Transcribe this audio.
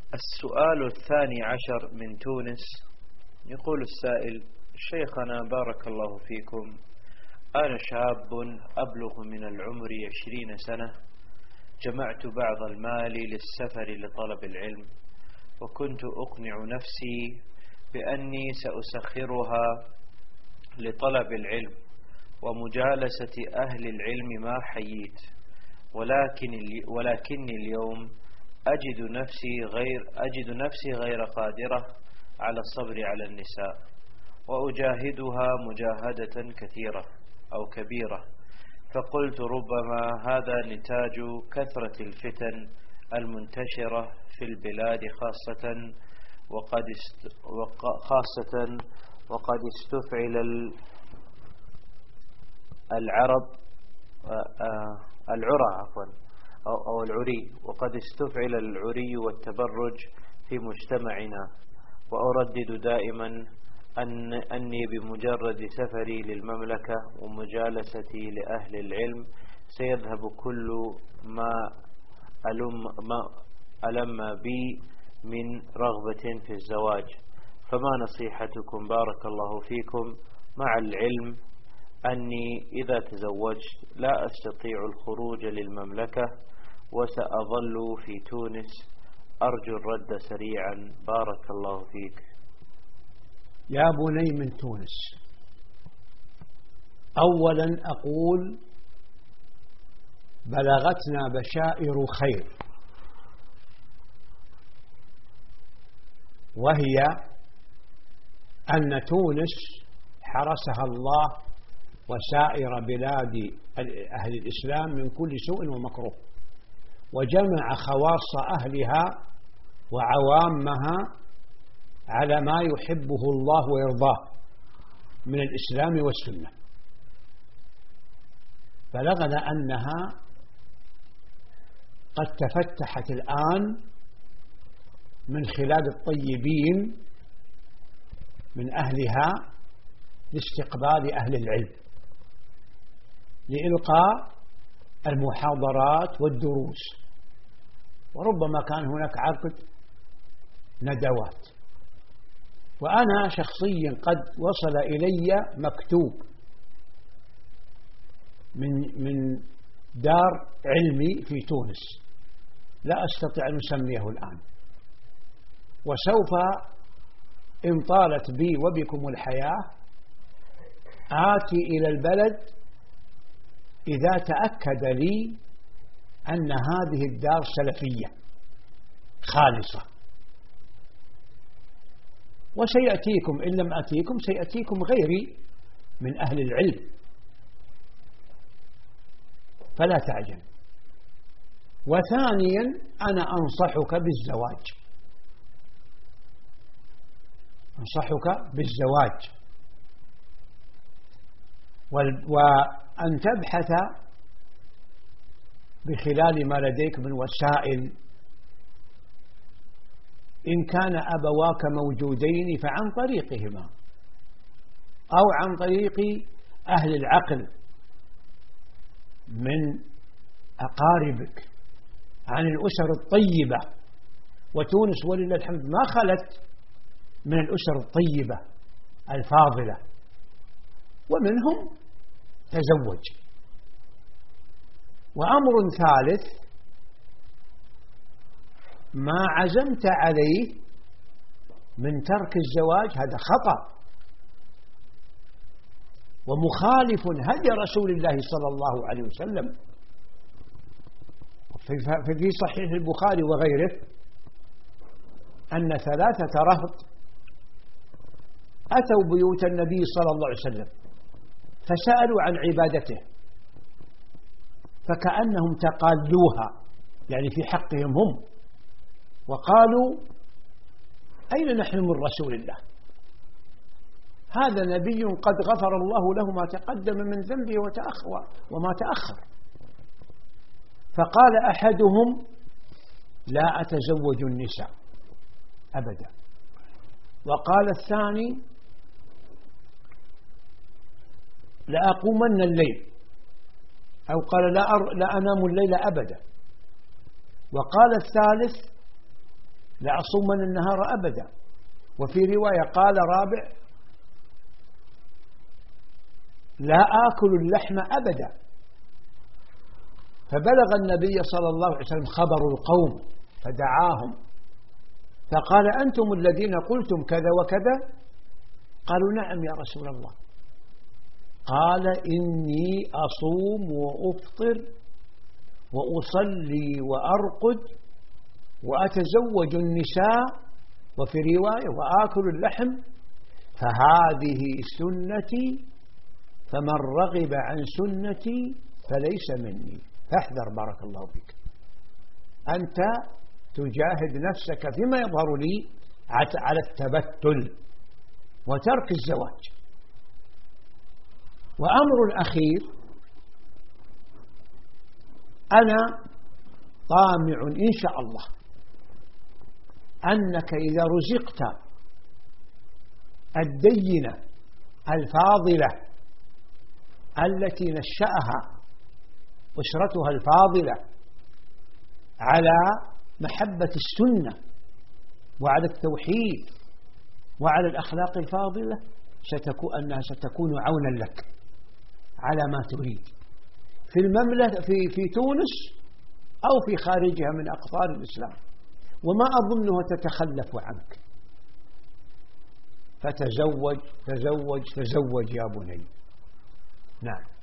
السؤال 12 من تونس. يقول السائل: شيخنا بارك الله فيكم، أنا شاب أبلغ من العمر 20 سنة، جمعت بعض المال للسفر لطلب العلم، وكنت أقنع نفسي بأني سأسخرها لطلب العلم ومجالسة أهل العلم ما حييت، ولكني اليوم أجد نفسي غير قادرة على الصبر على النساء، وأجاهدها مجاهدة كثيرة أو كبيرة، فقلت ربما هذا نتاج كثرة الفتن المنتشرة في البلاد وقد استفعل وقد استفعل العري والتبرج في مجتمعنا، وأردد دائما أني بمجرد سفري للمملكة ومجالستي لأهل العلم سيذهب كل ما ألم بي من رغبة في الزواج، فما نصيحتكم بارك الله فيكم، مع العلم أني إذا تزوجت لا أستطيع الخروج للمملكة وسأظل في تونس، أرجو الرد سريعا بارك الله فيك. يا بني من تونس، أولا أقول بلغتنا بشائر خير، وهي أن تونس حرسها الله وسائر بلاد أهل الإسلام من كل سوء ومكروه، وجمع خواص أهلها وعوامها على ما يحبه الله ويرضاه من الإسلام والسنة. بلغنا أنها قد تفتحت الآن من خلال الطيبين من أهلها لاستقبال أهل العلم، لإلقاء المحاضرات والدروس، وربما كان هناك عقد ندوات. وأنا شخصيا قد وصل إلي مكتوب من دار علمي في تونس، لا أستطيع أن أسميه الآن، وسوف إن طالت بي وبكم الحياة آتي إلى البلد إذا تأكد لي أن هذه الدار سلفية خالصة. وسيأتيكم إن لم أتيكم سيأتيكم غيري من أهل العلم، فلا تعجل. وثانيا أنا أنصحك بالزواج، أنصحك بالزواج، وأن تبحث بخلال ما لديك من وسائل، إن كان أبواك موجودين فعن طريقهما، أو عن طريق أهل العقل من أقاربك، عن الأسر الطيبة. وتونس ولله الحمد ما خلت من الأسر الطيبة الفاضلة، ومنهم تزوج. وأمر ثالث، ما عزمت عليه من ترك الزواج هذا خطأ ومخالف هدي رسول الله صلى الله عليه وسلم. في صحيح البخاري وغيره أن 3 رهط أتوا بيوت النبي صلى الله عليه وسلم فسألوا عن عبادته، فكأنهم تقالوها يعني في حقهم هم، وقالوا أين نحن من رسول الله؟ هذا نبي قد غفر الله له ما تقدم من ذنبه وما تأخر. فقال أحدهم: لا أتزوج النساء أبدا. وقال الثاني: لأقومن الليل، أو قال لا أنام الليل أبدا. وقال الثالث: لأصومن النهار أبدا. وفي رواية قال رابع لا آكل اللحم أبدا. فبلغ النبي صلى الله عليه وسلم خبر القوم فدعاهم فقال أنتم الذين قلتم كذا وكذا؟ قالوا نعم يا رسول الله. قال إني أصوم وأفطر وأصلي وأرقد وأتزوج النساء وفي رواية وآكل اللحم فهذه سنتي فمن رغب عن سنتي فليس مني. فاحذر بارك الله فيك، أنت تجاهد نفسك فيما يظهر لي على التبتل وترك الزواج. وأمر أخير، أنا طامع إن شاء الله أنك إذا رزقت الدينة الفاضلة التي نشأها أسرتها الفاضلة على محبة السنة وعلى التوحيد وعلى الأخلاق الفاضلة أنها ستكون عونا لك على ما تريد في المملكة في تونس أو في خارجها من أقطار الإسلام، وما أظنها تتخلف عنك. فتزوج تزوج تزوج يا بني. نعم.